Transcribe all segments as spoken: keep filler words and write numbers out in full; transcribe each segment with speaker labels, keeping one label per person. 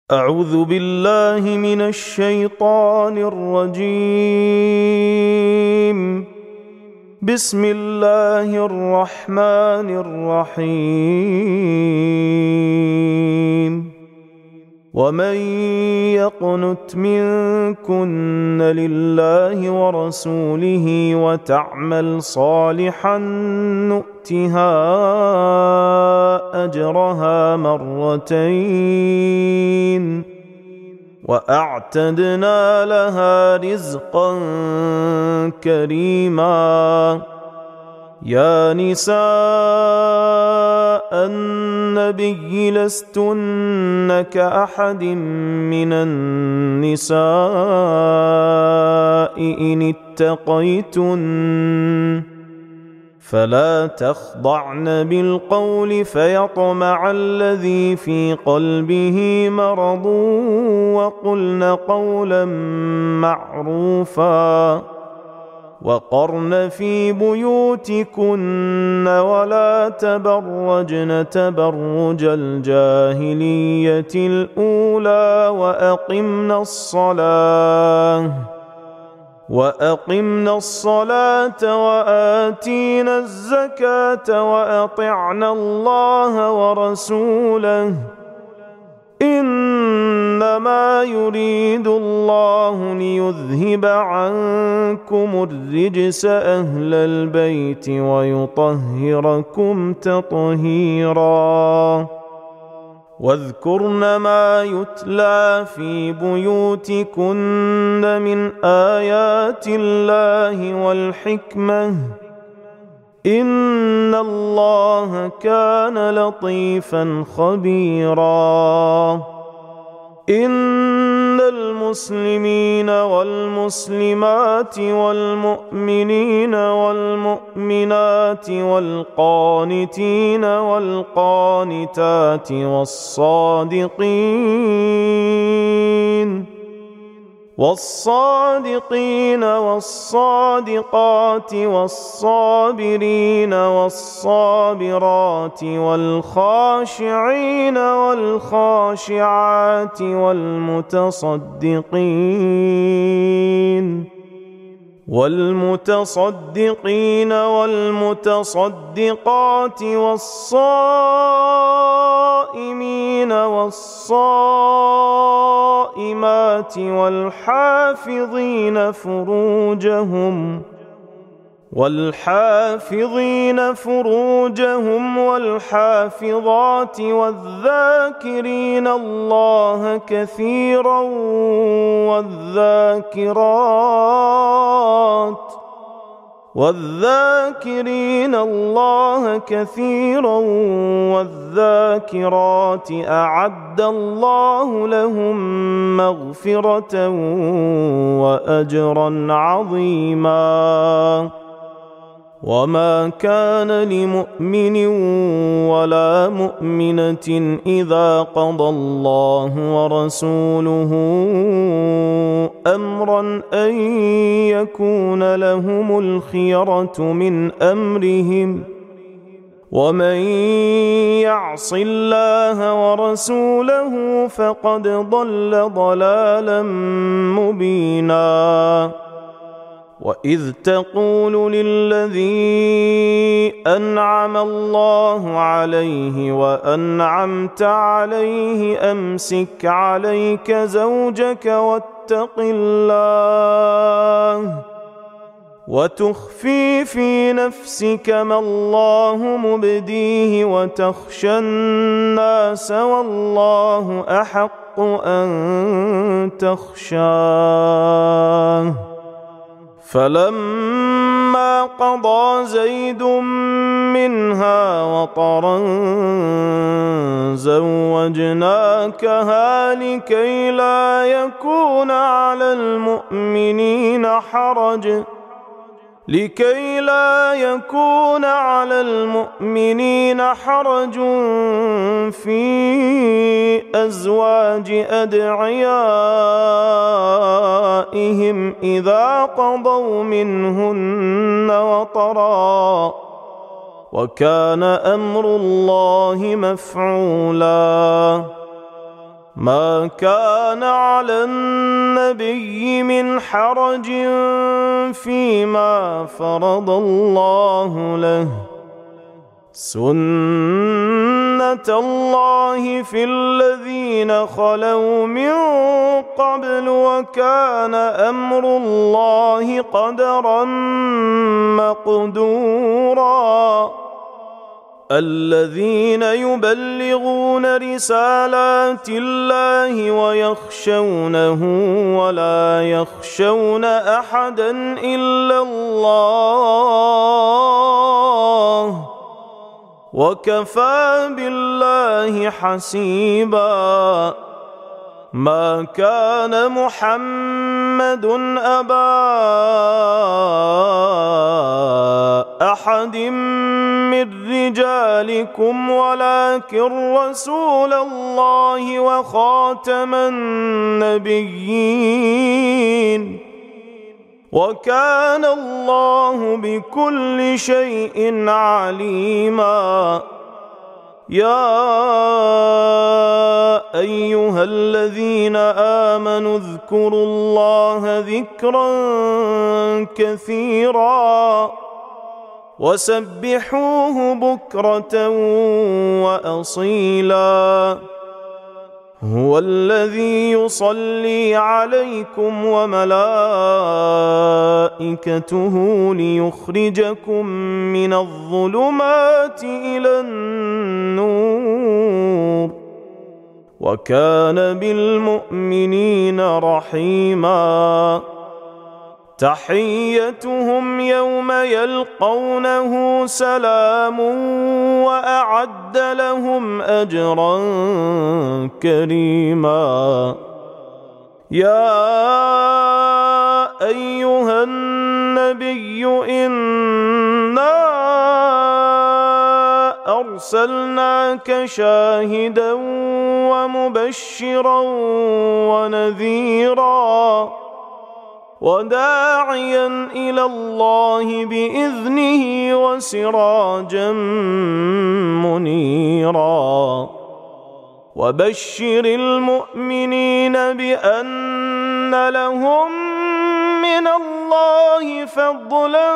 Speaker 1: أعوذ بالله من الشيطان الرجيم. بسم الله الرحمن الرحيم. ومن يقنت منكن لله ورسوله وتعمل صالحا نؤتها أجرها مرتين وأعتدنا لها رزقا كريما. يا نساء النبي لستن كأحد من النساء إن اتقيتن فلا تخضعن بالقول فيطمع الذي في قلبه مرض وقلن قولا معروفا. وقرن في بيوتكن ولا تبرجن تبرج الجاهلية الأولى وأقمنا الصلاة وأقمنا الصلاة وآتينا الزكاة وأطعنا الله ورسوله إنما يريد الله ليذهب عنكم الرجس أهل البيت ويطهركم تطهيرا. واذكرن ما يتلى في بيوتكن من آيات الله والحكمة إن الله كان لطيفا خبيرا. إن المسلمين والمسلمات والمؤمنين والمؤمنات والقانتين والقانتات والصادقين والصادقين والصادقات والصابرين والصابرات والخاشعين والخاشعات والمتصدقين والمتصدقين والمتصدقات والصائمين والصائمات والحافظين فروجهم والحافظين فروجهم والحافظات والذاكرين الله كثيرا والذاكرات والذاكرين الله كثيرا والذاكرات أعد الله لهم مغفرة وأجرا عظيما. وما كان لمؤمن ولا مؤمنة إذا قضى الله ورسوله أمرا أن يكون لهم الخيرة من أمرهم ومن يعص الله ورسوله فقد ضل ضلالا مبينا. وإذ تقول للذي أنعم الله عليه وأنعمت عليه أمسك عليك زوجك واتق الله وتخفي في نفسك ما الله مبديه وتخشى الناس والله أحق أن تخشاه. فلما قضى زيد منها وطرا زوجناكها لكي لا يكون على المؤمنين حرج لكي لا يكون على المؤمنين حرج في أزواج أدعيائهم إذا قضوا منهن وطرا وكان أمر الله مفعولا ما كان على النبي من حرج فيما فرض الله له، سنة الله في الذين خلوا من قبل، وكان أمر الله قدرا مقدورا. الذين يبلغون رسالات الله ويخشونه ولا يخشون أحدا إلا الله، وكفى بالله حسيبا. ما كان محمد أبا أحد من رجالكم ولكن رسول الله وخاتم النبيين، وكان الله بكل شيء عليما. يا أيها الذين آمنوا اذكروا الله ذكرا كثيرا وسبحوه بكرة وأصيلا. هو الذي يصلي عليكم وملائكته ليخرجكم من الظلمات إلى النور، وكان بالمؤمنين رحيما. تحيتهم يوم يلقونه سلام، وأعد لهم أجرا كريما. يا أيها النبي إنا أرسلناك شاهدا ومبشرا ونذيرا وداعيا إلى الله بإذنه وسراجا منيرا. وبشر المؤمنين بأن لهم من الله فضلا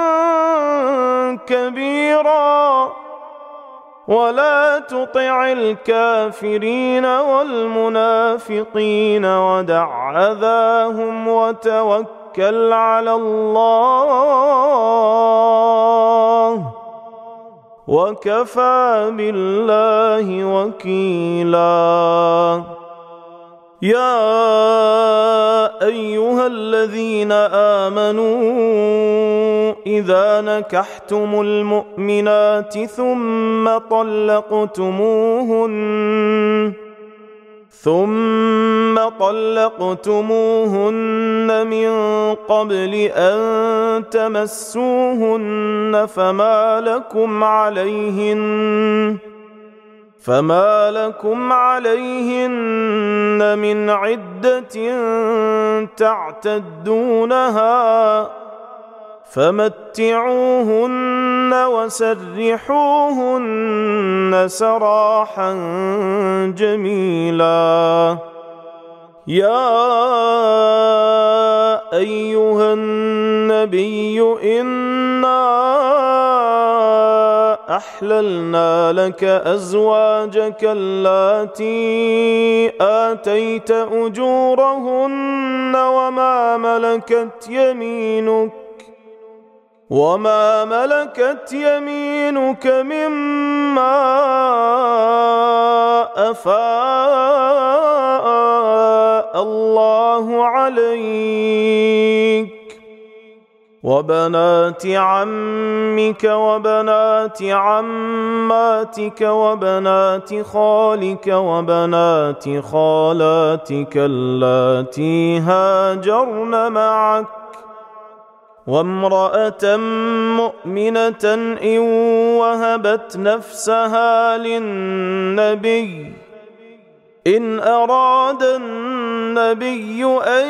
Speaker 1: كبيرا، ولا تطع الكافرين والمنافقين ودع أذاهم وتوكل على الله، وكفى بالله وكيلا. يا أيها الذين آمنوا إذا نكحتم المؤمنات ثم طلقتموهن ثم طلقتموهن من قبل أن تمسوهن فما لكم عليهن فما لكم عليهن من عدة تعتدونها، فمتعوهن وسرحوهن سراحا جميلا. يا أيها النبي إنا أحللنا لك أزواجك اللاتي آتيت أجورهن وما ملكت يمينك وما ملكت يمينك مما أفاء الله عليك، وبنات عمك وبنات عماتك وبنات خالك وبنات خالاتك اللاتي هاجرن معك، وامرأة مؤمنة إن وهبت نفسها للنبي إن أراد النبي أن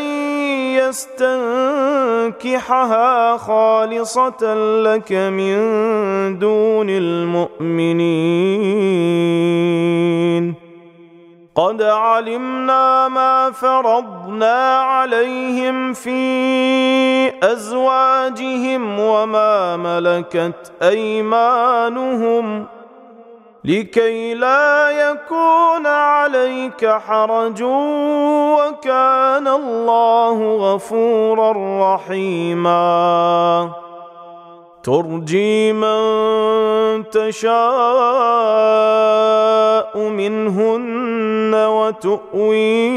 Speaker 1: يستنكحها خالصة لك من دون المؤمنين. قد علمنا ما فرضنا عليهم في أزواجهم وما ملكت أيمانهم لكي لا يكون عليك حرج وكان الله غفورا رحيما ترجي من تشاء منهن وتؤوي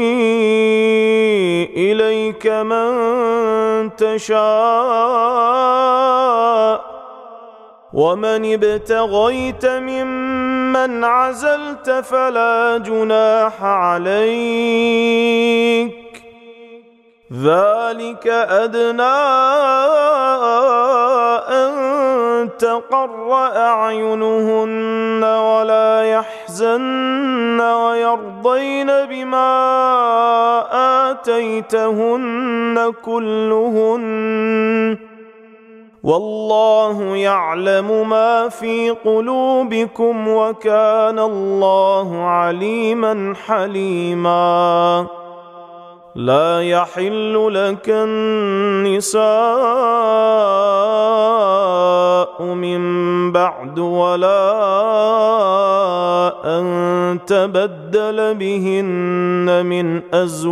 Speaker 1: إليك من تشاء ومن ابتغيت ممن عزلت فلا جناح عليك ذلك أدنى أن تقر أعينهن ولا يحزن ويرضين بما آتيتهن كلهن والله يعلم ما في قلوبكم وكان الله عليما حليما لا يحل لك النساء من بعد ولا أن تبدل بهن من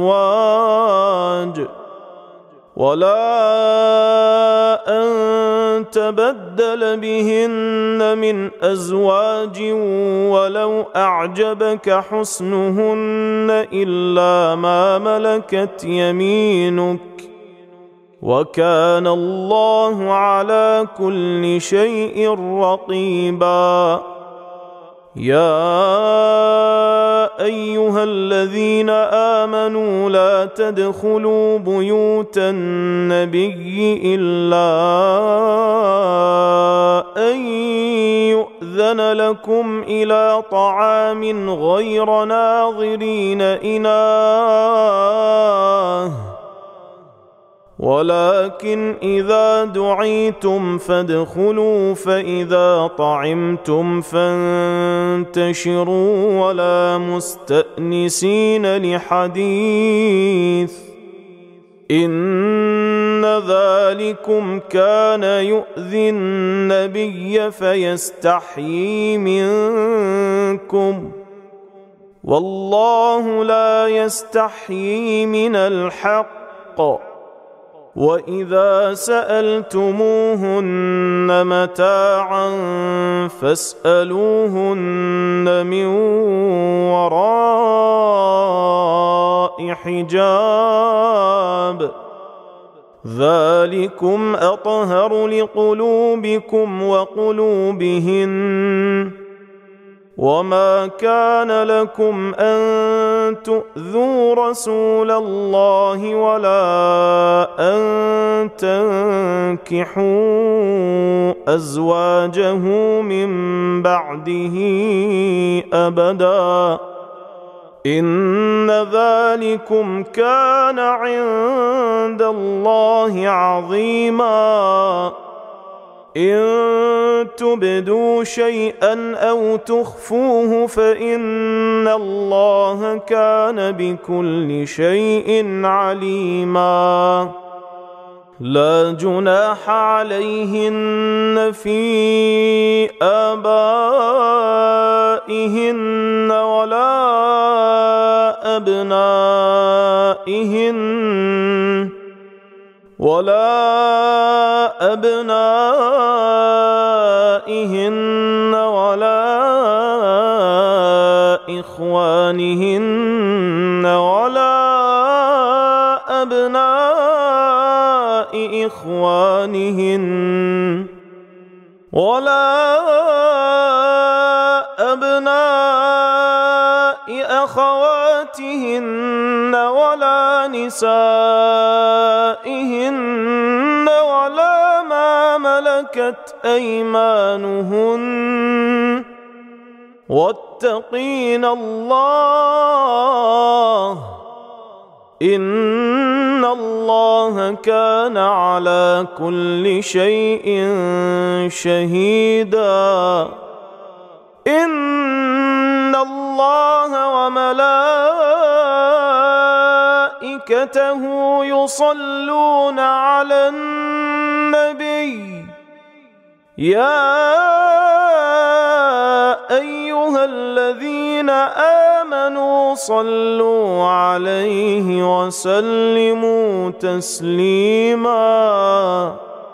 Speaker 1: أزواج ولا أن تبدل بهن من أزواج ولو أعجبك حسنهن إلا ما ملكت يمينك وكان الله على كل شيء رقيبا يا أيها الذين آمنوا لا تدخلوا بيوت النبي إلا أن يؤذن لكم إلى طعام غير ناظرين إناه ولكن إذا دعيتم فادخلوا فإذا طعمتم فانتشروا ولا مستأنسين لحديث إن ذلكم كان يؤذي النبي فيستحيي منكم والله لا يستحيي من الحق وإذا سألتموهن متاعا فاسألوهن من وراء حجاب ذلكم أطهر لقلوبكم وقلوبهن وما كان لكم أن تؤذوا رسول الله ولا أن تنكحوا أزواجه من بعده أبدا إن ذلكم كان عند الله عظيما إن تبدوا شيئا أو تخفوه فإن الله كان بكل شيء عليما لا جناح عليهن في آبائهن ولا أبنائهن ولا أبنائهن ولا إخوانهن ولا أبناء إخوانهن ولا أبناء أخواتهن ولا نسائهن ولا ما ملكت أيمانهن واتقين الله إن الله كان على كل شيء شهيدا إن الله وملائكته وملائكته يصلون على النبي يا أيها الذين آمنوا صلوا عليه وسلموا تسليما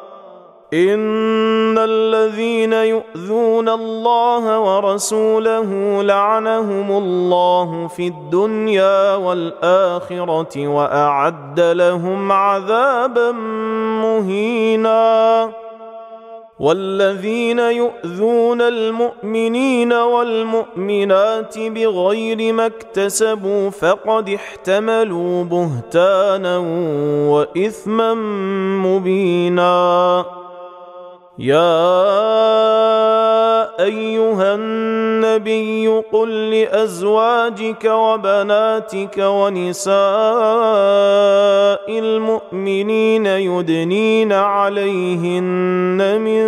Speaker 1: إن الذين يؤذون الله ورسوله لعنهم الله في الدنيا والآخرة وأعد لهم عذابا مهينا والذين يؤذون المؤمنين والمؤمنات بغير ما اكتسبوا فقد احتملوا بهتانا وإثما مبينا يا أيها النبي قل لأزواجك وبناتك ونساء المؤمنين يدنين عليهن من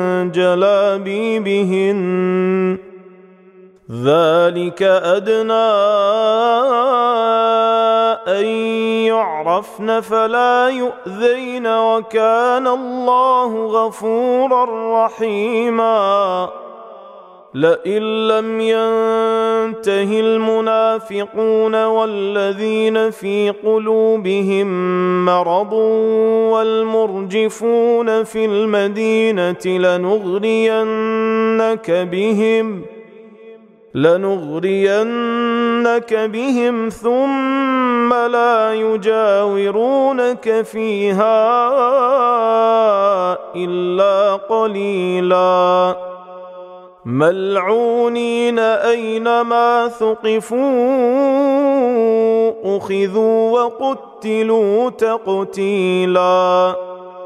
Speaker 1: جلابيبهن ذلك أدنى أن يعرفن فلا يؤذين وكان الله غفورا رحيما لئن لم ينته المنافقون والذين في قلوبهم مرض والمرجفون في المدينة لنغرينك بهم لنغرينك بهم ثم لا يجاورونك فيها إلا قليلا ملعونين أينما ثقفوا أخذوا وقتلوا تقتيلا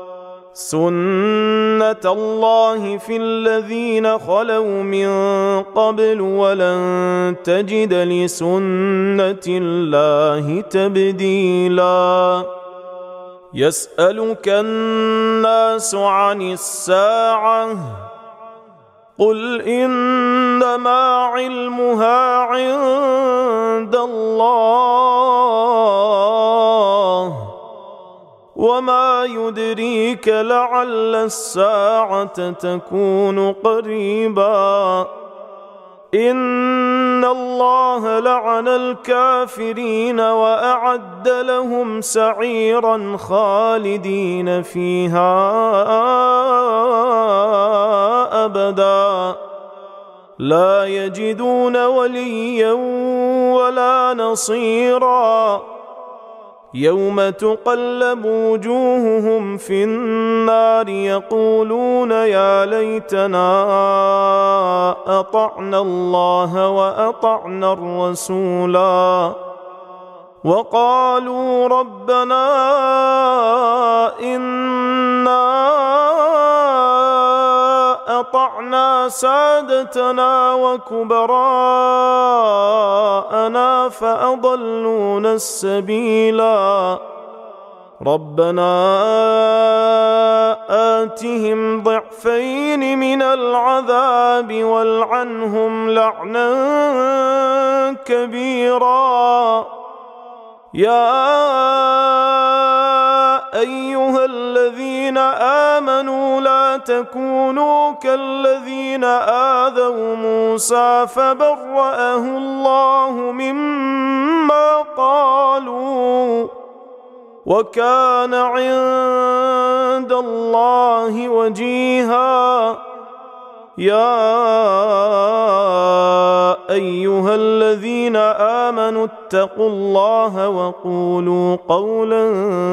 Speaker 1: سنة الله في الذين خلوا من قبل ولن تجد لسنة الله تبديلا يسألك الناس عن الساعة قل إنما علمها عند الله وما يدريك لعل الساعة تكون قريبا إن الله لعن الكافرين وأعد لهم سعيرا خالدين فيها أبدا لا يجدون وليا ولا نصيرا يوم تقلب وجوههم في النار يقولون يا ليتنا أطعنا الله وأطعنا الرسولا وقالوا ربنا إنا أطعنا سادتنا وكبراءنا فأضلونا السبيلا ربنا آتهم ضعفين من العذاب والعنهم لعنا كبيرا يا أيها الذين آمنوا لا تكونوا كالذين آذوا موسى فبرأه الله مما قالوا وكان عند الله وجيها يا أيها الذين آمنوا اتقوا الله وقولوا قولا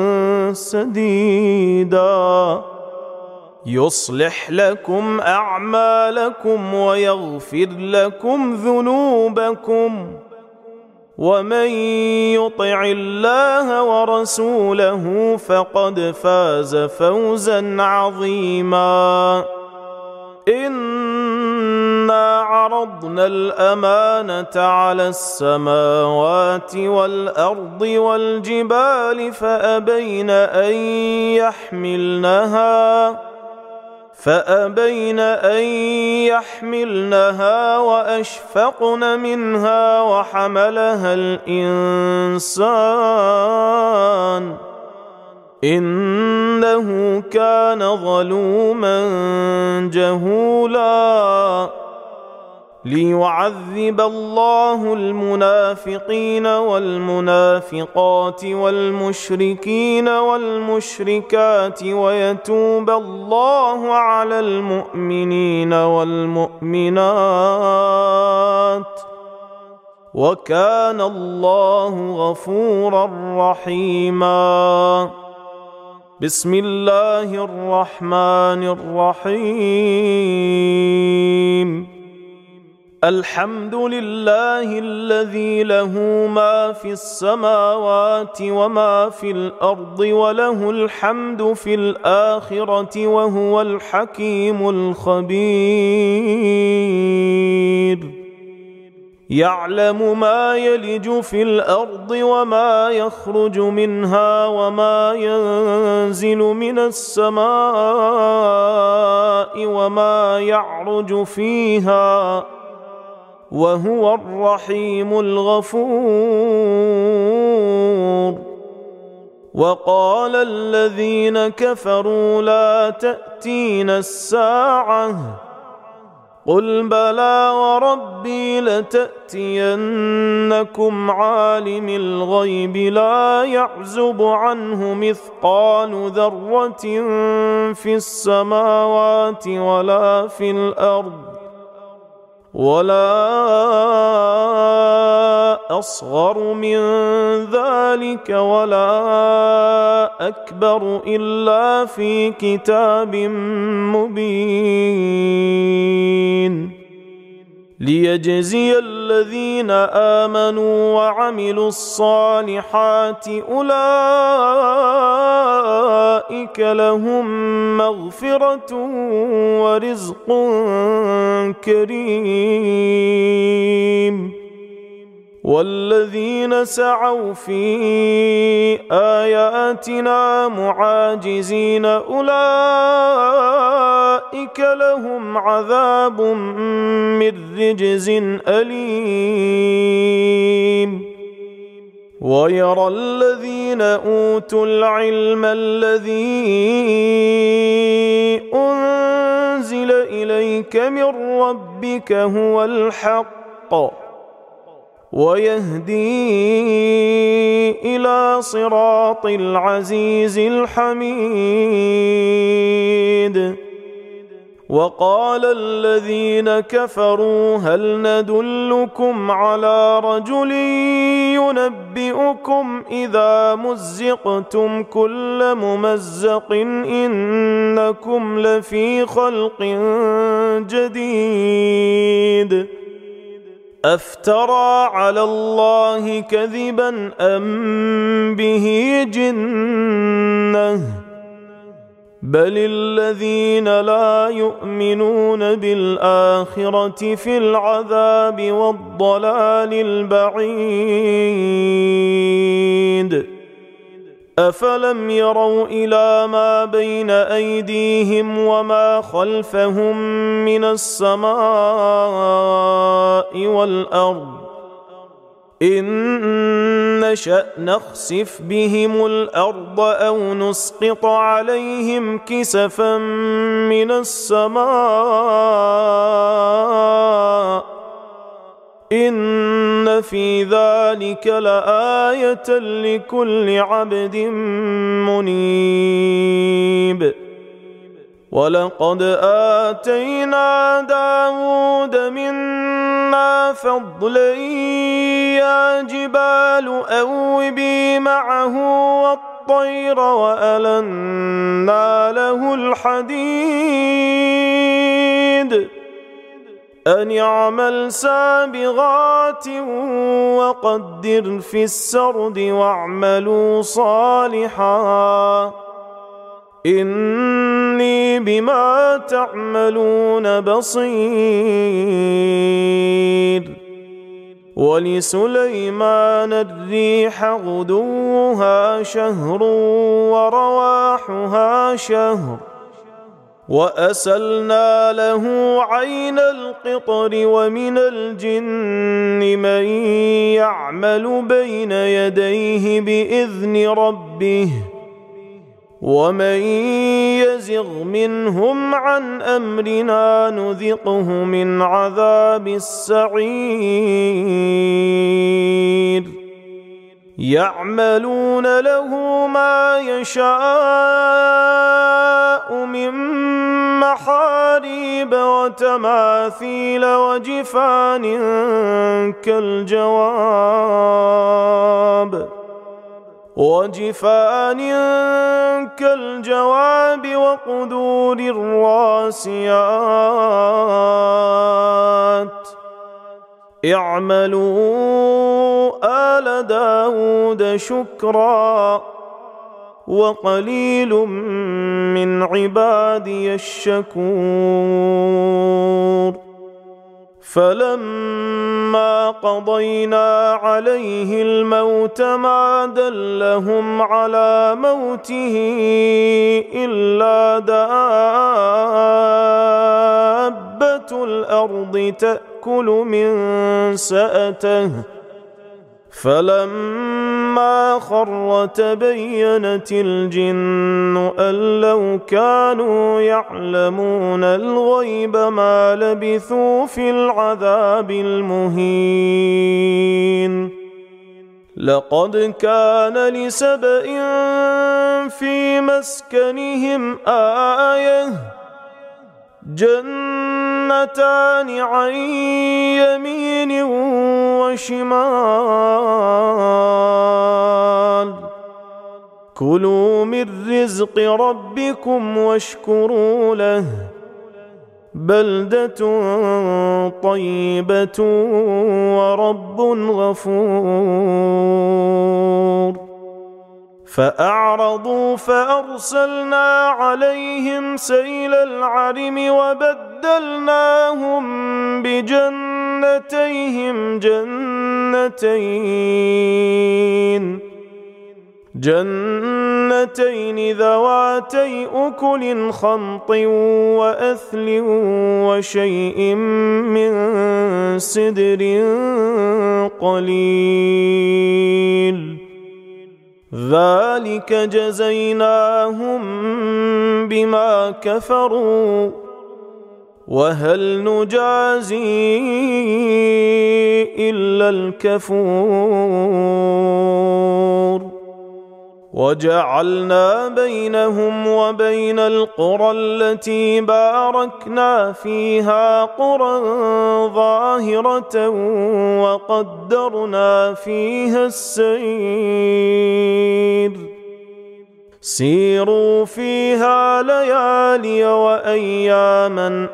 Speaker 1: سديدا يصلح لكم أعمالكم ويغفر لكم ذنوبكم ومن يطع الله ورسوله فقد فاز فوزا عظيما إنا عرضنا الأمانة على السماوات والأرض والجبال فأبين أن يحملنها فأبين أن يحملنها وأشفقن منها وحملها الإنسان إنه كان ظلوما جهولا ليعذب الله المنافقين والمنافقات والمشركين والمشركات ويتوب الله على المؤمنين والمؤمنات وكان الله غفورا رحيما. بسم الله الرحمن الرحيم. الحمد لله الذي له ما في السماوات وما في الأرض وله الحمد في الآخرة وهو الحكيم الخبير. يعلم ما يلج في الأرض وما يخرج منها وما ينزل من السماء وما يعرج فيها وهو الرحيم الغفور. وقال الذين كفروا لا تأتينا الساعة قل بلى وربي لتأتينكم عالم الغيب لا يعزب عنه مثقال ذرة في السماوات ولا في الأرض ولا أصغر من ذلك ولا أكبر إلا في كتاب مبين ليجزي الذين آمنوا وعملوا الصالحات أولئك لهم مغفرة ورزق كريم. والذين سعوا في آياتنا معاجزين أولئك لهم عذاب من رجز أليم. ويرى الذين أوتوا العلم الذي أنزل إليك من ربك هو الحق ويهدي إلى صراط العزيز الحميد. وقال الذين كفروا هل ندلكم على رجل ينبئكم إذا مزقتم كل ممزق إنكم لفي خلق جديد أفترى على الله كذبا أم به جنة بل الذين لا يؤمنون بالآخرة في العذاب والضلال البعيد. أفلم يروا إلى ما بين أيديهم وما خلفهم من السماء والأرض إن نشأ نخسف بهم الأرض أو نسقط عليهم كسفا من السماء إن في ذلك لآية لكل عبد منيب. ولقد آتينا داود منا فضلا يا جبال أوبي معه والطير وألنا له الحديد أن اعمل سابغات وقدر في السرد واعملوا صالحا إني بما تعملون بصير. ولسليمان الريح غدوها شهر ورواحها شهر وأسلنا له عين القطر ومن الجن من يعمل بين يديه بإذن ربه ومن يزغ منهم عن أمرنا نذقه من عذاب السعير يعملون له ما يشاء من محاريب وتماثيل وجفان كالجواب وجفان كالجواب وقدور الراسيات اعملوا آل داود شكرا وقليل من عبادي الشكور فلما قضينا عليه الموت ما دلهم على موته إلا دابة الأرض تأكل من سأته فلما خر تبينت الجن أن لو كانوا يعلمون الغيب ما لبثوا في العذاب المهين لقد كان لسبإ في مسكنهم آية جنتان عن يمين وشمال كلوا من رزق ربكم واشكروا له بلدة طيبة ورب غفور فأعرضوا فأرسلنا عليهم سيل العرم وبدلناهم بجنتيهم جنتين جنتين ذواتي أكل خمط وأثل وشيء من سدر قليل ذلك جزيناهم بما كفروا وهل نجازي إلا الكفور وجعلنا بينهم وبين القرى التي باركنا فيها قرى ظاهرة وقدرنا فيها السير سيروا فيها ليالي وأياما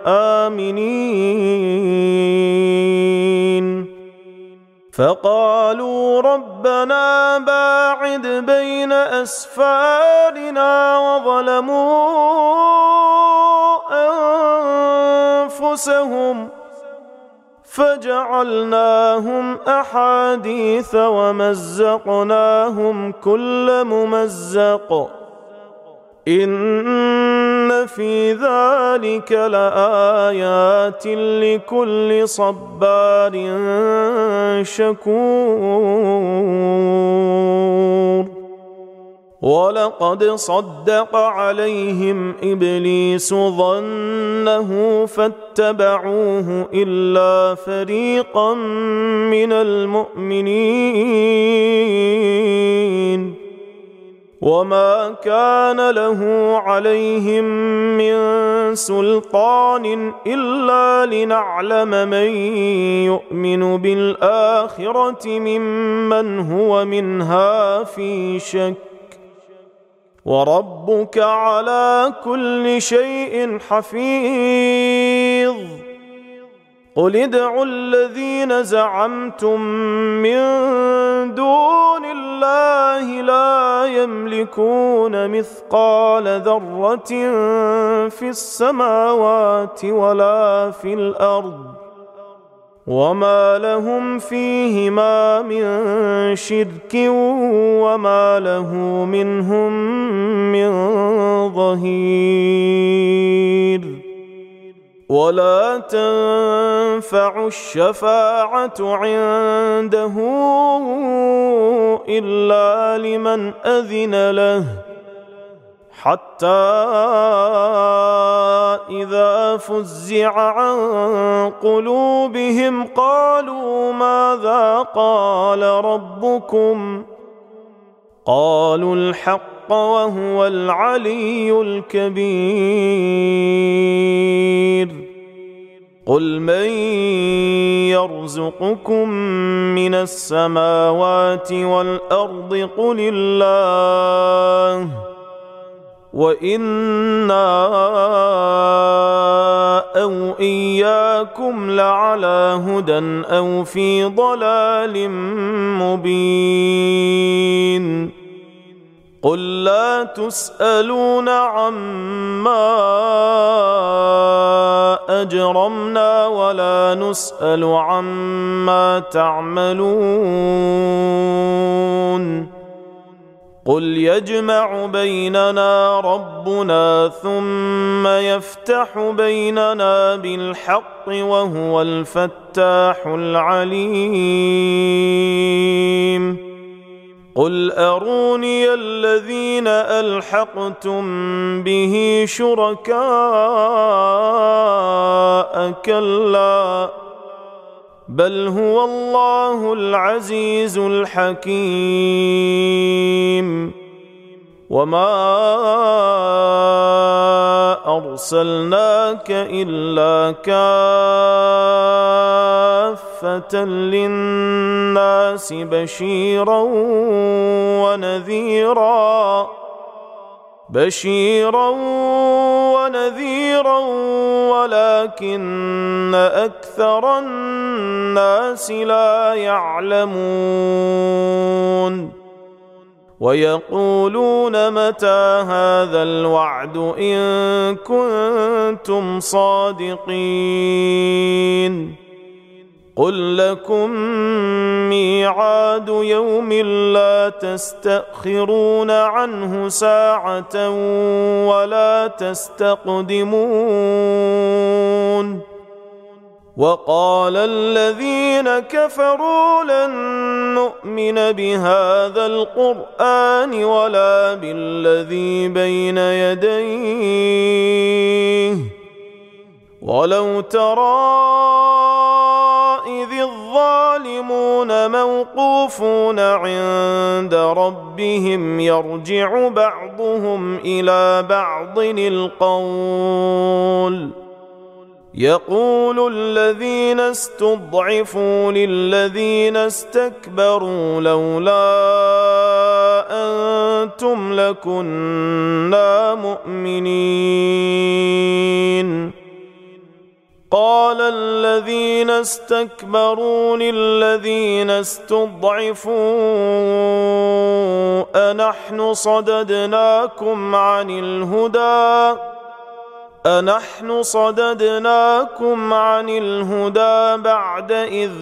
Speaker 1: آمنين فقالوا ربنا باعد بين أسفارنا وظلموا أنفسهم فجعلناهم أحاديث ومزقناهم كل ممزق إن في ذلك لآيات لكل صبار شكور ولقد صدق عليهم إبليس ظنه فاتبعوه إلا فريقا من المؤمنين وما كان له عليهم من سلطان إلا لنعلم من يؤمن بالآخرة ممن هو منها في شك وربك على كل شيء حفيظ قل ادعوا الذين زعمتم من دون الله لا يملكون مثقال ذرة في السماوات ولا في الأرض وما لهم فيهما من شرك وما له منهم من ظهير ولا تنفع الشفاعة عنده إلا لمن أذن له حتى إذا فزع عن قلوبهم قالوا ماذا قال ربكم قالوا الحق وهو العلي الكبير قل من يرزقكم من السماوات والأرض قل الله وإنا أو إياكم لعلى هدى أو في ضلال مبين قل لا تسألون عما أجرمنا ولا نسأل عما تعملون قل يجمع بيننا ربنا ثم يفتح بيننا بالحق وهو الفتاح العليم قل أروني الذين ألحقتم به شركاء كلا بل هو الله العزيز الحكيم وما أرسلناك إلا كافة للناس بشيرا ونذيرا بشيرا ونذيرا ولكن أكثر الناس لا يعلمون ويقولون متى هذا الوعد إن كنتم صادقين قل لكم ميعاد يوم لا تستأخرون عنه ساعة ولا تستقدمون وقال الذين كفروا لن نؤمن بهذا القرآن ولا بالذي بين يديه ولو ترى إذ الظالمون موقوفون عند ربهم يرجع بعضهم إلى بعض القول يقول الذين استضعفوا للذين استكبروا لولا أنتم لكنا مؤمنين قال الذين استكبروا للذين استضعفوا أنحن صددناكم عن الهدى أنحن صددناكم عن الهدى بعد إذ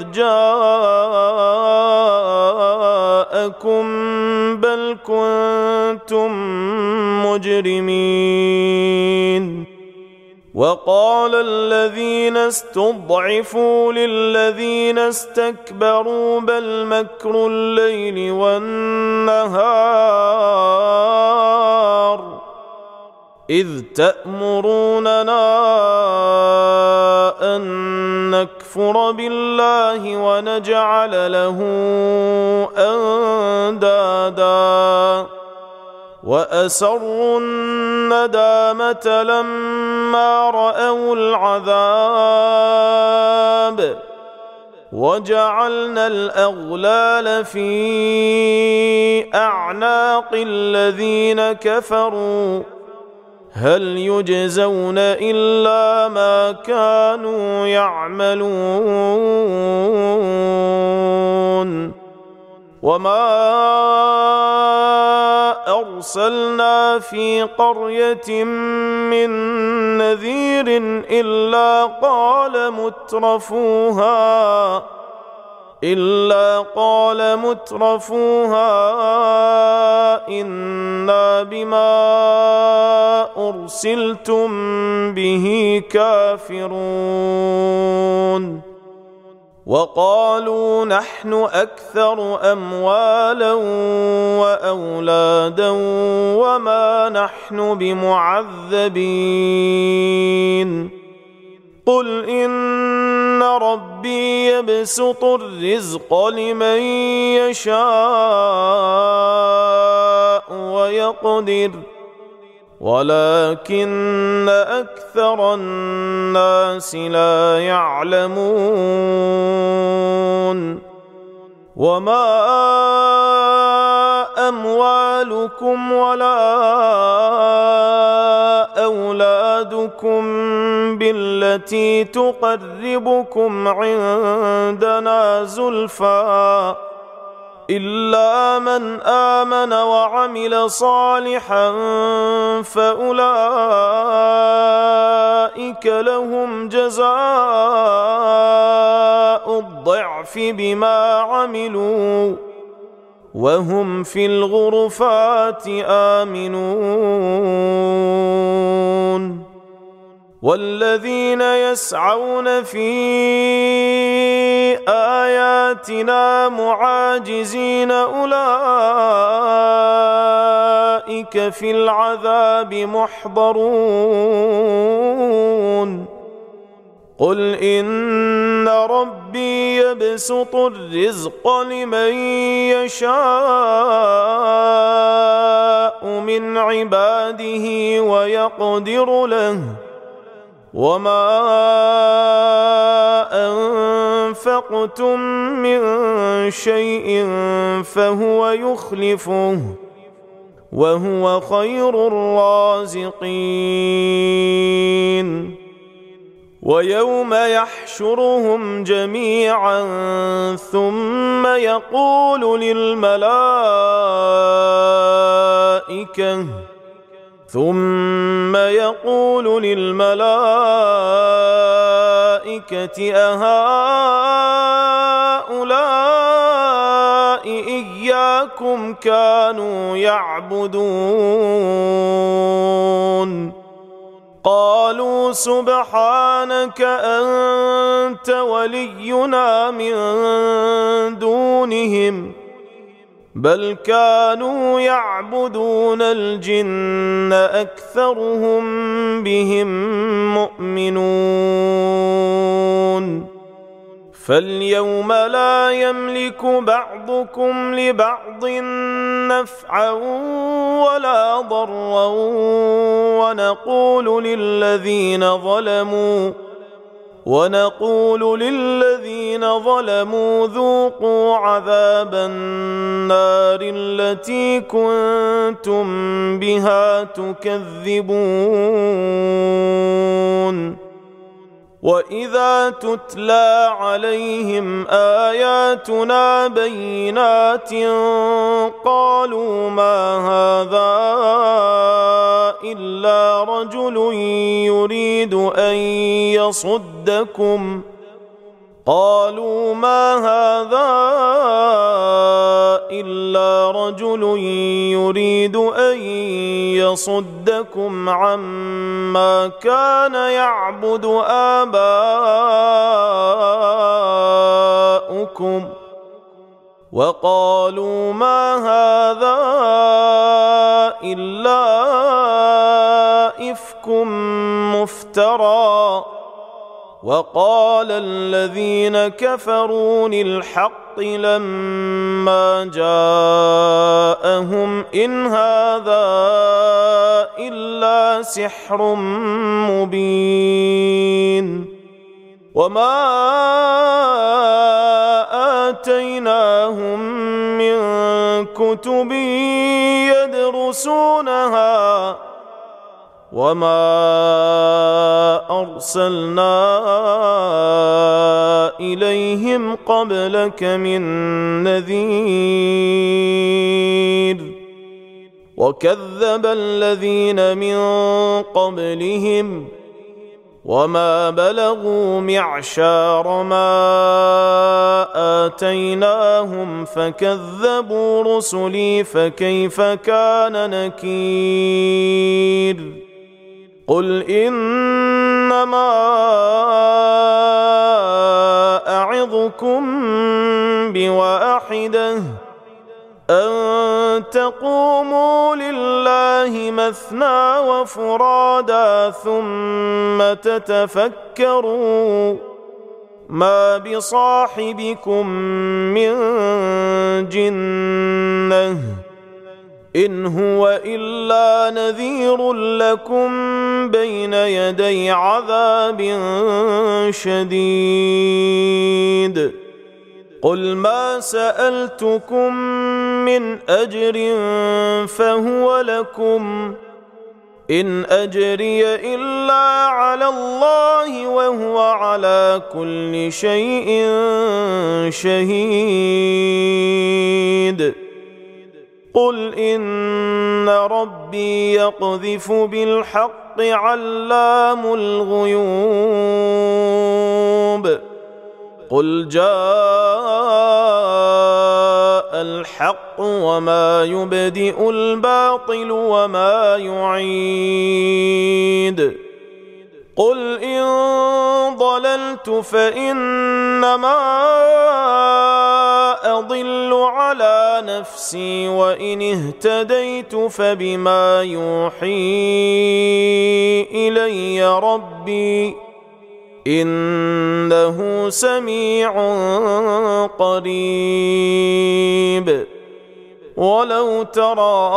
Speaker 1: جاءكم بل كنتم مجرمين وقال الذين استضعفوا للذين استكبروا بل مكر الليل والنهار إذ تأمروننا أن نكفر بالله ونجعل له أندادا وأسروا الندامة لما رأوا العذاب وجعلنا الأغلال في أعناق الذين كفروا هل يجزون إلا ما كانوا يعملون وما أرسلنا في قرية من نذير إلا قال مترفوها إلا قال مترفوها إنا بما أرسلتم به به كافرون وقالوا نحن أكثر أموالا وأولادا وما نحن بمعذبين قل إن ربي يبسط الرزق لمن يشاء ويقدر ولكن أكثر الناس لا يعلمون وما أموالكم ولا أولادكم بالتي تقربكم عندنا زلفى إلا من آمن وعمل صالحا فأولئك لهم جزاء الضعف بما عملوا وهم في الغرفات آمنون والذين يسعون في آياتنا معاجزين أولئك في العذاب محضرون قل إن ربي يبسط الرزق لمن يشاء من عباده ويقدر له وما أنفقتم من شيء فهو يخلفه وهو خير الرازقين ويوم يحشرهم جميعا ثم يقول للملائكة ثم يقول للملائكة أهؤلاء إياكم كانوا يعبدون قالوا سبحانك أنت ولينا من دونهم بل كانوا يعبدون الجن أكثرهم بهم مؤمنون فاليوم لا يملك بعضكم لبعض نفعا ولا ضرا ونقول للذين ظلموا ونقول للذين ظلموا ذوقوا عذاب النار التي كنتم بها تكذبون وإذا تتلى عليهم آياتنا بينات قالوا ما هذا إلا رجل يريد أن يصدكم قالوا ما هذا إلا رجل يريد أن يصدكم عما كان يعبد آباؤكم وقالوا ما هذا إلا إفك مفترى وقال الذين كفروا للحق لما جاءهم إن هذا إلا سحر مبين وما آتيناهم من كتب يدرسونها وما أرسلنا إليهم قبلك من نذير وكذب الذين من قبلهم وما بلغوا معشار ما آتيناهم فكذبوا رسلي فكيف كان نكير قل إن إنما أعظكم بواحدة أن تقوموا لله مثنى وفرادا ثم تتفكروا ما بصاحبكم من جنة إن هو إلا نذير لكم بين يدي عذاب شديد قل ما سألتكم من أجر فهو لكم إن أجري إلا على الله وهو على كل شيء شهيد قل إن ربي يقذف بالحق علام الغيوب قل جاء الحق وما يبدئ الباطل وما يعيد قل إن ضللت فإنما أضل على نفسي وإن اهتديت فبما يوحي إلي ربي إنه سميع قريب ولو ترى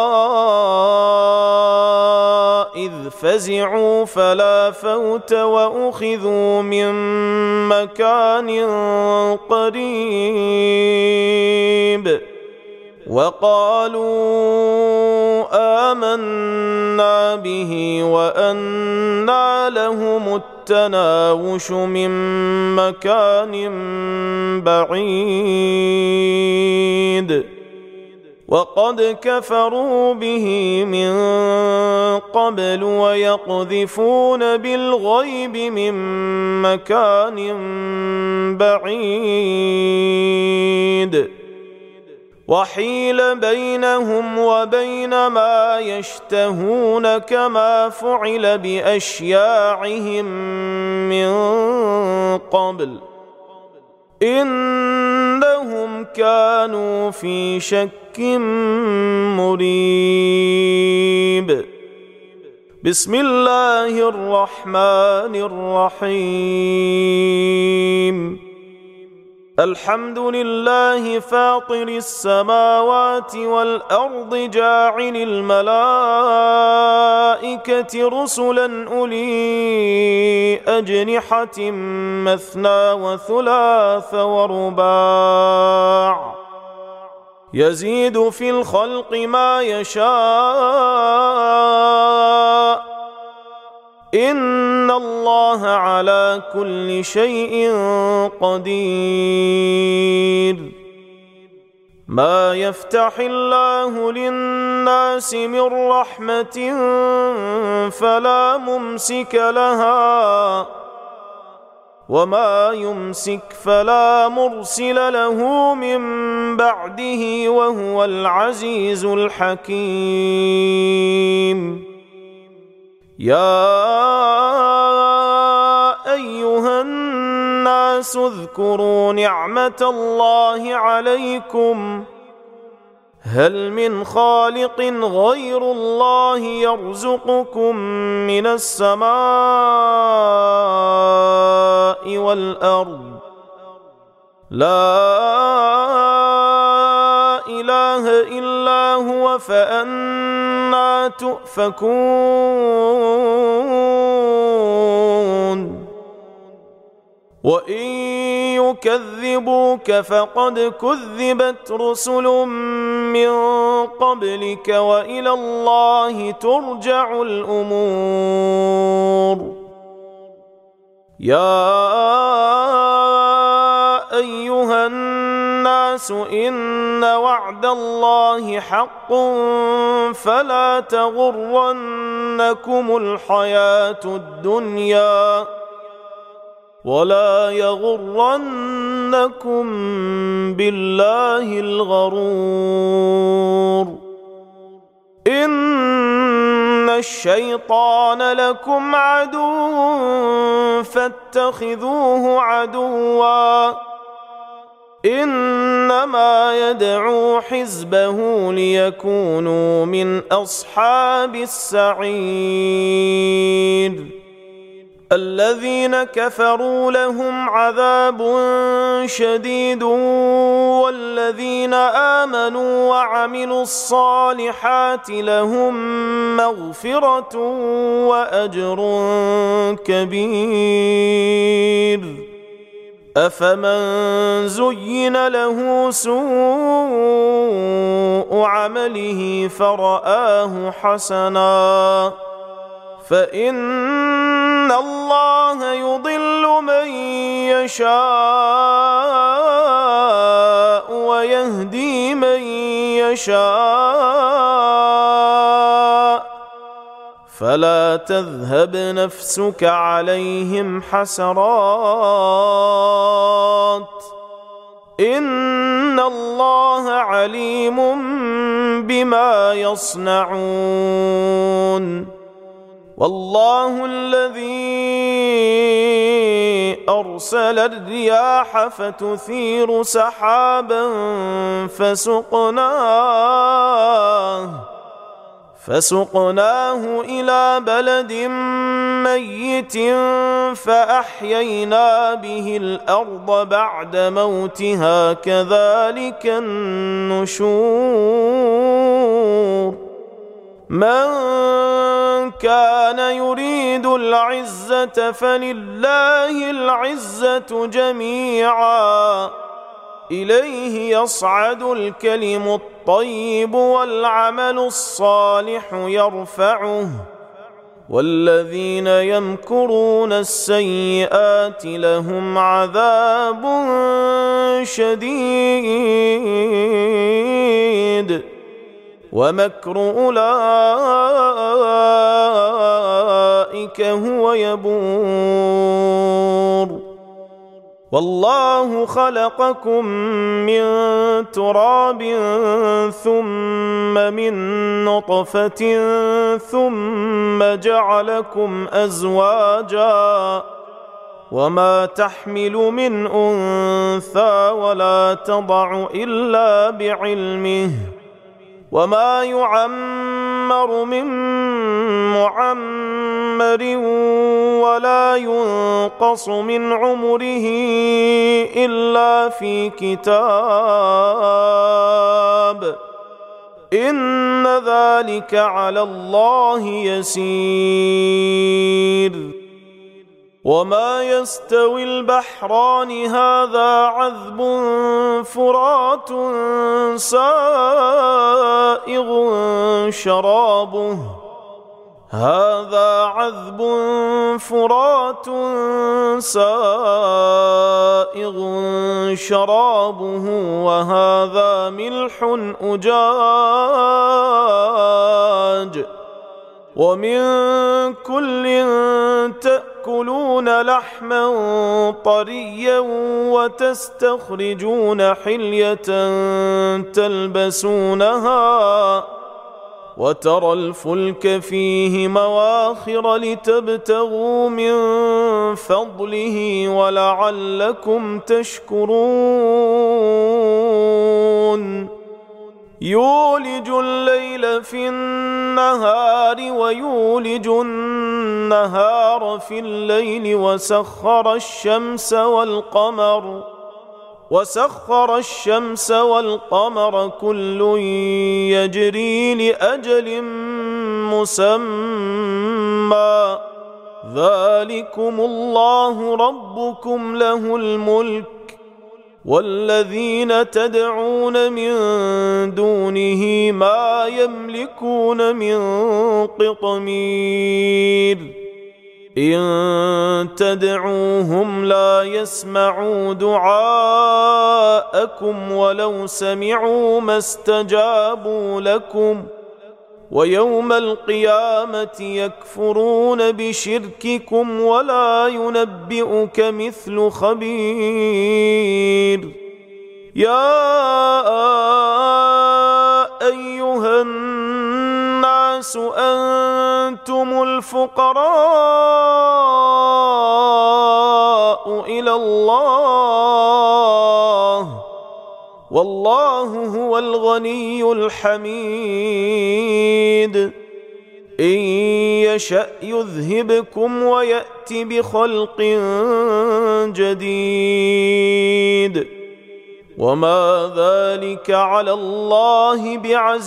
Speaker 1: إذ فزعوا فلا فوت وأخذوا من مكان قريب وقالوا آمنا به وأنى لهم التناوش من مكان بعيد وقد كفروا به من قبل ويقذفون بالغيب من مكان بعيد وحيل بينهم وبين ما يشتهون كما فعل بأشياعهم من قبل إنهم كانوا في شك مريب بسم الله الرحمن الرحيم الحمد لله فاطر السماوات والأرض جاعل الملائكة رسلا أولي أجنحة مثنى وثلاث ورباع يزيد في الخلق ما يشاء إن الله على كل شيء قدير ما يفتح الله للناس من رحمة فلا ممسك لها وما يمسك فلا مرسل له من بعده وهو العزيز الحكيم يا أيها الناس اذكروا نعمة الله عليكم هل من خالق غير الله يرزقكم من السماء والأرض لا إله إلا هو فأنى تؤفكون وإن يكذبوك فقد كذبت رسل من قبلك وإلى الله ترجع الأمور يا أيها الناس إن وعد الله حق فلا تغرنكم الحياة الدنيا ولا يغرنكم بالله الغرور إن الشيطان لكم عدو فاتخذوه عدوا إنما يدعو حزبه ليكونوا من أصحاب السعير الذين كفروا لهم عذاب شديد والذين آمنوا وعملوا الصالحات لهم مغفرة وأجر كبير أفمن زين له سوء عمله فرآه حسنا فإن الله يضل من يشاء ويهدي من يشاء فلا تذهب نفسك عليهم حسرات إن الله عليم بما يصنعون والله الذي أرسل الرياح فتثير سحابا فسقناه فسقناه إلى بلد ميت فأحيينا به الأرض بعد موتها كذلك النشور من كان يريد العزة فلله العزة جميعا إليه يصعد الكلم الطيب والعمل الصالح يرفعه والذين يمكرون السيئات لهم عذاب شديد ومكر أولئك هو يبور والله خلقكم من تراب ثم من نطفة ثم جعلكم أزواجا وما تحمل من أنثى ولا تضع إلا بعلمه وما يعمر من معمر ولا ينقص من عمره إلا في كتاب إن ذلك على الله يسير وما يستوي البحران هذا عذب فرات سائغ شرابه هذا عذب فرات سائغ شرابه وهذا ملح أجاج ومن كل تأكلون لحما طريا وتستخرجون حلية تلبسونها وترى الفلك فيه مواخر لتبتغوا من فضله ولعلكم تشكرون يولج الليل في النهار ويولج النهار في الليل وسخر الشمس والقمر وسخر الشمس والقمر كل يجري لأجل مسمى ذلكم الله ربكم له الملك والذين تدعون من دونه ما يملكون من قطمير إن تدعوهم لا يسمعوا دعاءكم ولو سمعوا ما استجابوا لكم ويوم القيامة يكفرون بشرككم ولا ينبئك مثل خبير يا أيها الناس أنتم وأنتم الفقراء إلى الله والله هو الغني الحميد إن يشأ يذهبكم ويأت بخلق جديد وما ذلك على الله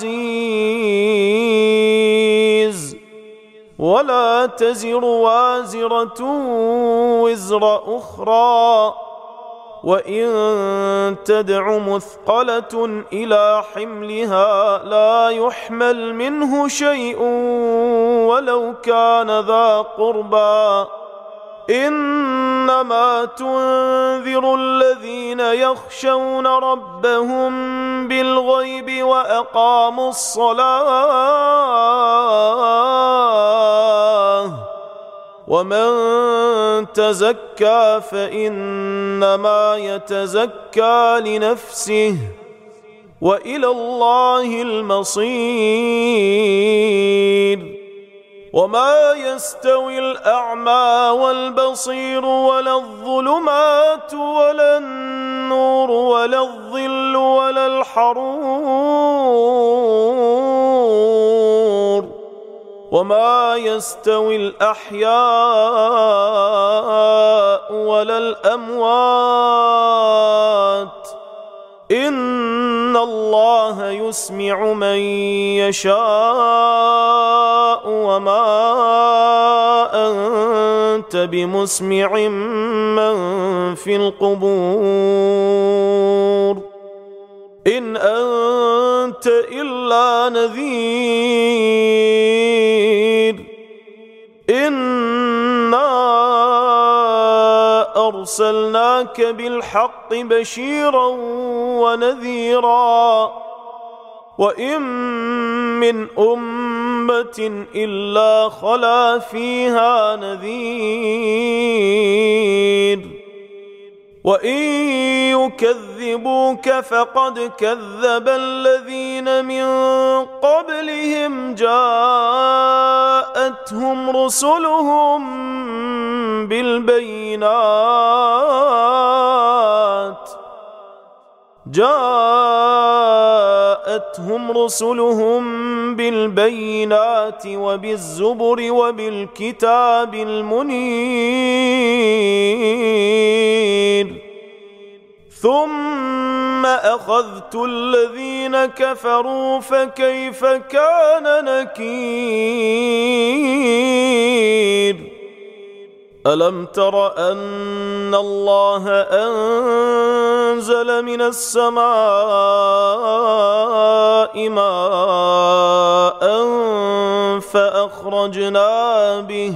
Speaker 1: بعزيز ولا تزر وازرة وزر أخرى وإن تدع مثقلة إلى حملها لا يحمل منه شيء ولو كان ذا قربى إنما تنذر الذين يخشون ربهم بالغيب وأقاموا الصلاة ومن تزكى فإنما يتزكى لنفسه وإلى الله المصير وما يستوي الأعمى والبصير ولا الظلمات ولا النور ولا الظل ولا الحرور وما يستوي الأحياء ولا الأموات إن الله يسمع من يشاء وما أنت بمسمع من في القبور إن أنت إلا نذير إنا أرسلناك بالحق بشيرا ونذيرا وإن من أمة إلا خلا فيها نذير وإن يكذبوك فقد كذب الذين من قبلهم جاءتهم رسلهم بالبينات جاءتهم رسلهم بالبينات وبالزبر وبالكتاب المنير ثم أخذت الذين كفروا فكيف كان نكير ألم تر أن الله أنزل من السماء ماء فأخرجنا به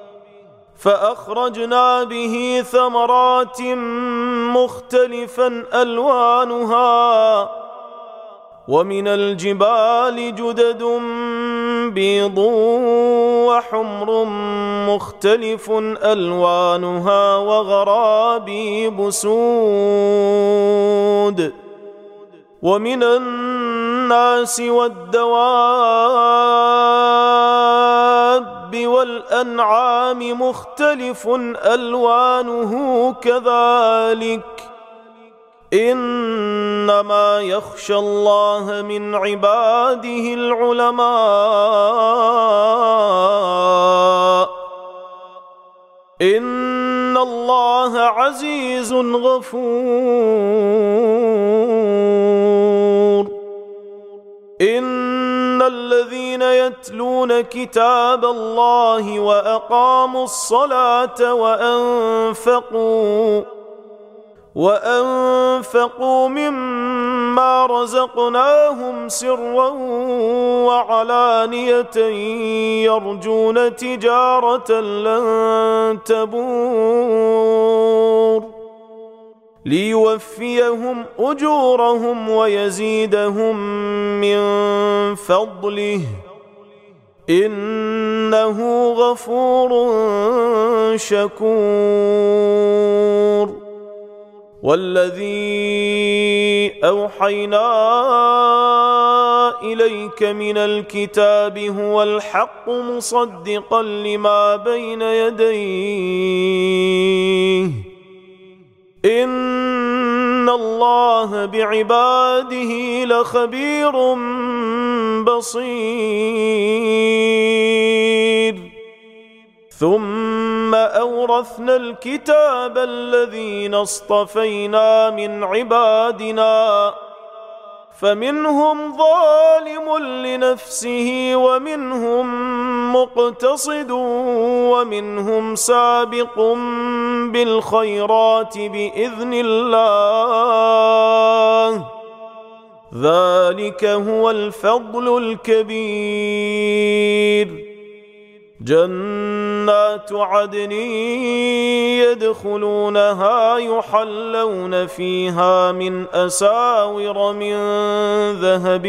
Speaker 1: فأخرجنا به ثمرات مختلفا ألوانها ومن الجبال جدد بيض وحمر مختلف ألوانها وغرابيب سود ومن الناس والدواب والأنعام مختلف ألوانه كذلك إنما يخشى الله من عباده العلماء إن الله عزيز غفور إن الذين يتلون كتاب الله وأقاموا الصلاة وأنفقوا وأنفقوا مما رزقناهم سرا وعلانية يرجون تجارة لن تبور ليوفيهم أجورهم ويزيدهم من فضله إنه غفور شكور والذي أوحينا إليك من الكتاب هو الحق مصدقا لما بين يديه إن الله بعباده لخبير بصير. ثم أورثنا الكتاب الذين اصطفينا من عبادنا فمنهم ظالم لنفسه ومنهم مقتصد ومنهم سابق بالخيرات بإذن الله ذلك هو الفضل الكبير. جنات عدن يدخلونها يحلون فيها من أساور من ذهب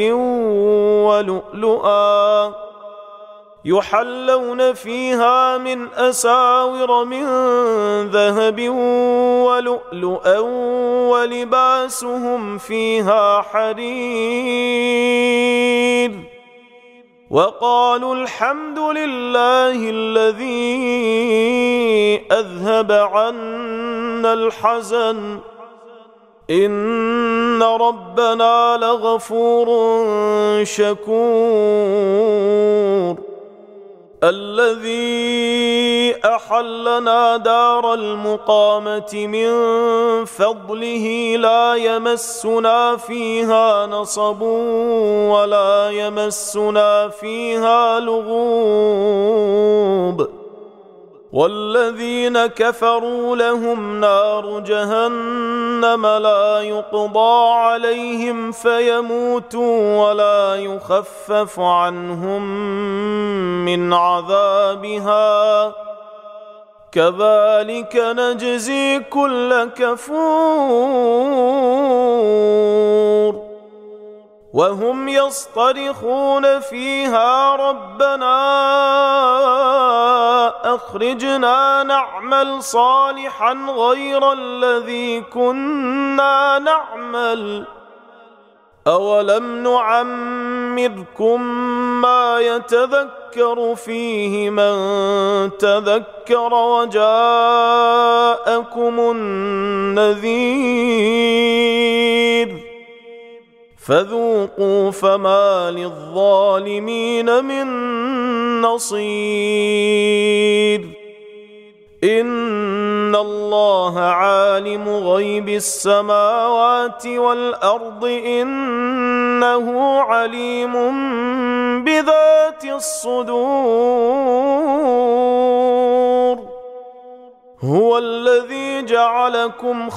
Speaker 1: ولؤلؤا يحلون فيها من أساور من ذهب ولؤلؤا ولباسهم فيها حرير. وقالوا الحمد لله الذي أذهب عنا الحزن إن ربنا لغفور شكور. الذي أحلنا دار المقامة من فضله لا يمسنا فيها نصب ولا يمسنا فيها لغوب. والذين كفروا لهم نار جهنم لا يقضى عليهم فيموتوا ولا يخفف عنهم من عذابها كذلك نجزي كل كفور. وهم يصطرخون فيها ربنا أخرجنا نعمل صالحا غير الذي كنا نعمل أولم نعمركم ما يتذكر فيه من تذكر وجاءكم النذير فذوقوا فما للظالمين من نصير. إن الله عالم غيب السماوات والأرض إنه عليم بذات الصدور. هو الذي جعلكم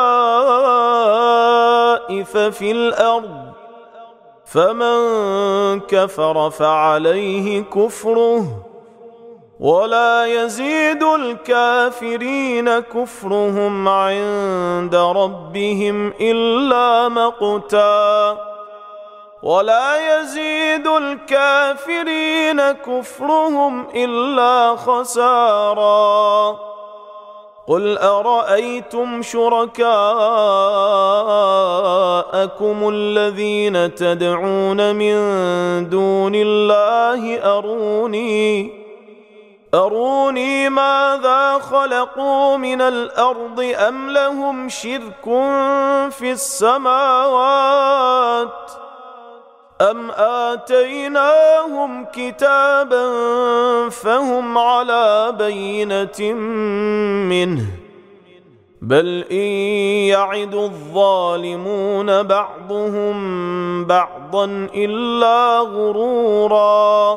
Speaker 1: خلائف في الأرض فمن كفر فعليه كفره ولا يزيد الكافرين كفرهم عند ربهم إلا مقتا ولا يزيد الكافرين كفرهم إلا خسارا. قل أرأيتم شركاءكم الذين تدعون من دون الله أروني أروني ماذا خلقوا من الأرض أم لهم شرك في السماوات أم آتيناهم كتابا فهم على بينة منه بل إن يعد الظالمون بعضهم بعضا إلا غرورا.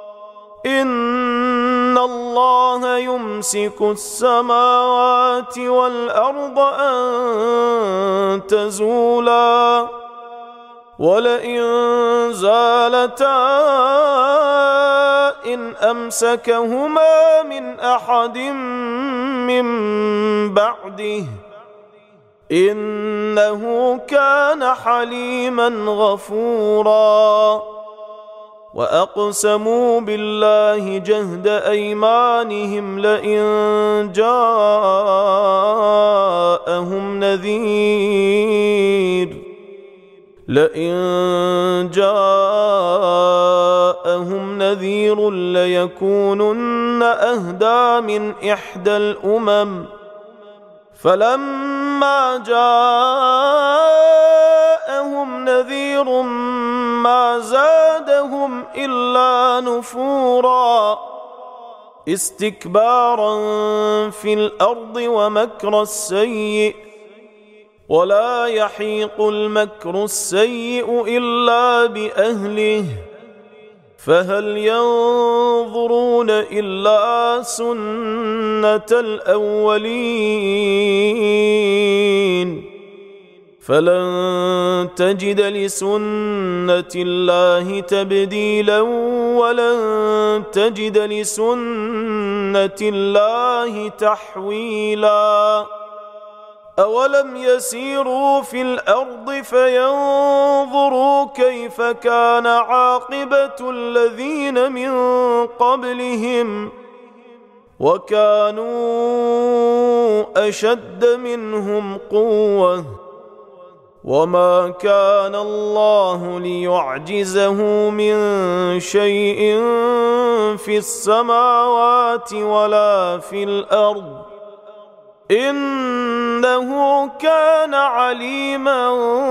Speaker 1: إن الله يمسك السماوات والأرض أن تزولا ولئن زالتا إن أمسكهما من أحد من بعده إنه كان حليما غفورا. وأقسموا بالله جهد أيمانهم لئن جاءهم نذير لئن جاءهم نذير ليكونن أهدى من إحدى الأمم فلما جاءهم نذير ما زادهم إلا نفورا استكبارا في الأرض ومكر السيء ولا يحيق المكر السيء إلا بأهله فهل ينظرون إلا سنة الأولين فلن تجد لسنة الله تبديلا ولن تجد لسنة الله تحويلا أولم يسيروا في الأرض فينظروا كيف كان عاقبة الذين من قبلهم وكانوا أشد منهم قوة وما كان الله ليعجزه من شيء في السماوات ولا في الأرض إنه كان عليما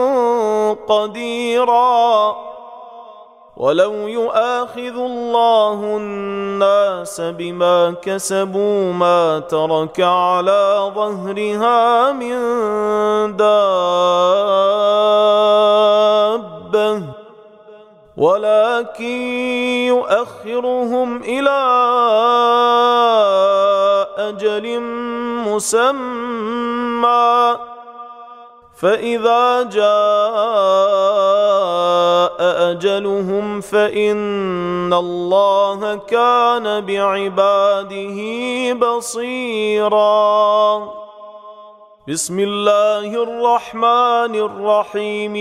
Speaker 1: قديرا ولو يؤاخذ الله الناس بما كسبوا ما ترك على ظهرها من دابة ولكن يؤخرهم إلى أجل مسمى فإذا جاء أجلهم فإن الله كان بعباده بصيرا بسم الله الرحمن الرحيم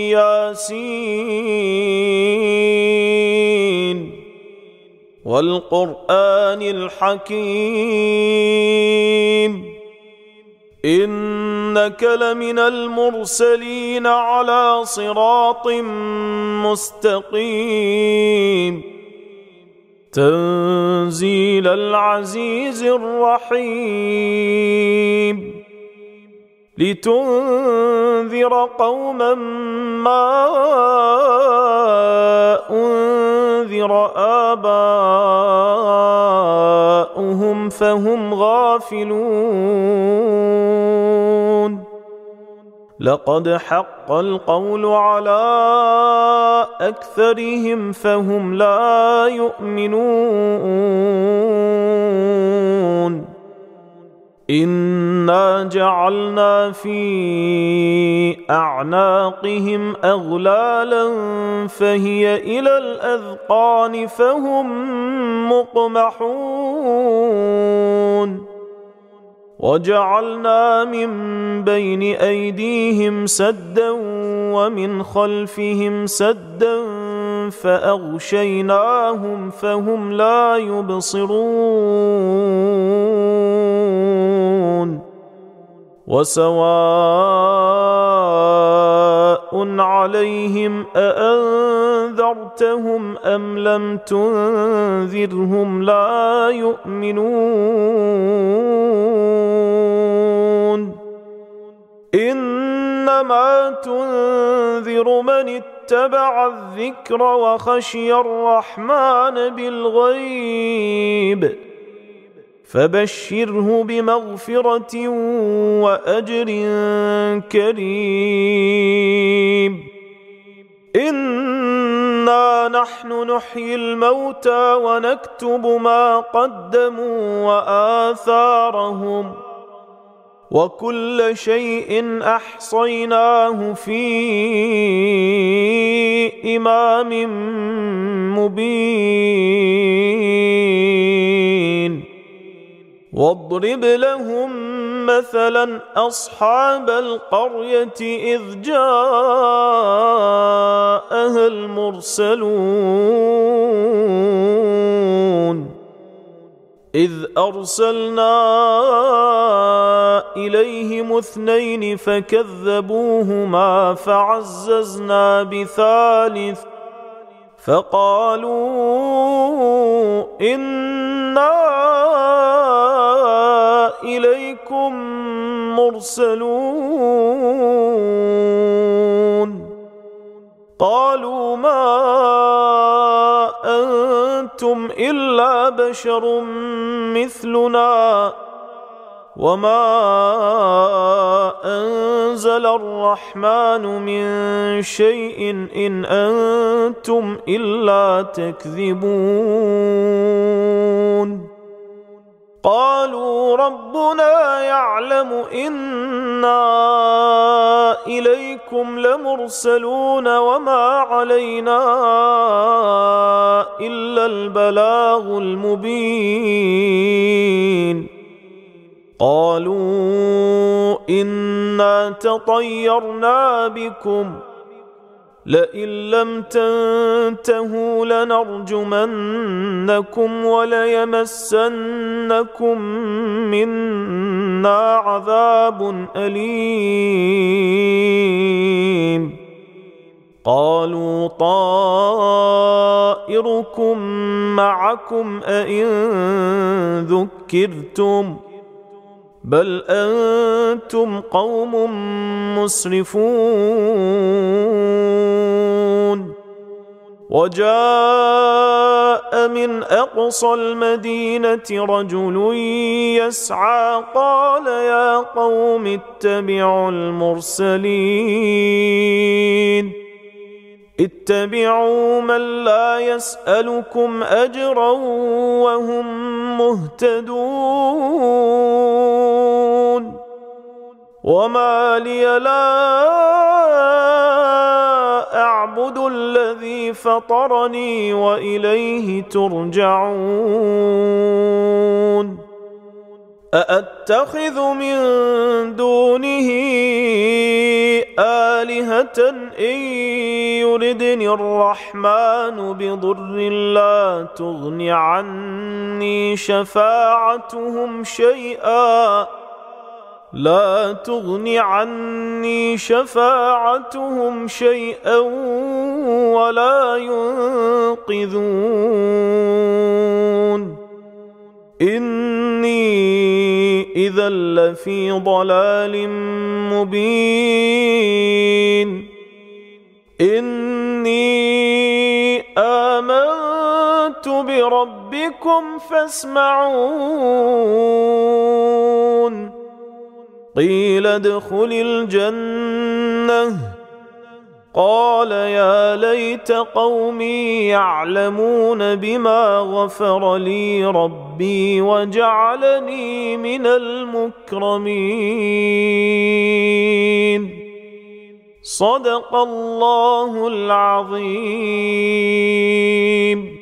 Speaker 1: ياسين والقرآن الحكيم إنك لمن المرسلين على صراط مستقيم تنزيل العزيز الرحيم لتنذر قوما ما أنذر آباؤهم فهم غافلون لقد حق القول على أكثرهم فهم لا يؤمنون إنا جعلنا في أعناقهم أغلالا فهي إلى الأذقان فهم مقمحون وجعلنا من بين أيديهم سدا ومن خلفهم سدا فأغشيناهم فهم لا يبصرون وسواء عليهم أأنذرتهم أم لم تنذرهم لا يؤمنون إنما تنذر من اتبع الذكر وخشي الرحمن بالغيب فبشره بمغفرة وأجر كريم إنا نحن نحيي الموتى ونكتب ما قدموا وآثارهم وكل شيء أحصيناه في إمام مبين واضرب لهم مثلا أصحاب القرية إذ جاءها المرسلون إذ أرسلنا إليهم اثنين فكذبوهما فعززنا بثالث فقالوا إنا إليكم مرسلون قالوا ما أنتم إلا بشر مثلنا وما أنزل الرحمن من شيء إن أنتم إلا تكذبون قالوا ربنا يعلم إنا إليكم لمرسلون وما علينا إلا البلاغ المبين قالوا إنا تطيرنا بكم لئن لم تنتهوا لنرجمنكم وليمسنكم منا عذاب أليم قالوا طائركم معكم أئن ذكرتم بل أنتم قوم مسرفون وجاء من أقصى المدينة رجل يسعى قال يا قوم اتبعوا المرسلين اتبعوا من لا يسألكم أجرا وهم مهتدون وما لي لا أعبد الذي فطرني وإليه ترجعون أأتخذ من دونه آلهة إن يردني الرحمن بضر لا تغن عني شفاعتهم شيئا لا تغن عني شفاعتهم شيئا ولا ينقذون إني إذا لفي ضلال مبين إني آمنت بربكم فاسمعون قيل ادخل الجنة قال يا ليت قومي يعلمون بما غفر لي ربي وجعلني من المكرمين صدق الله العظيم.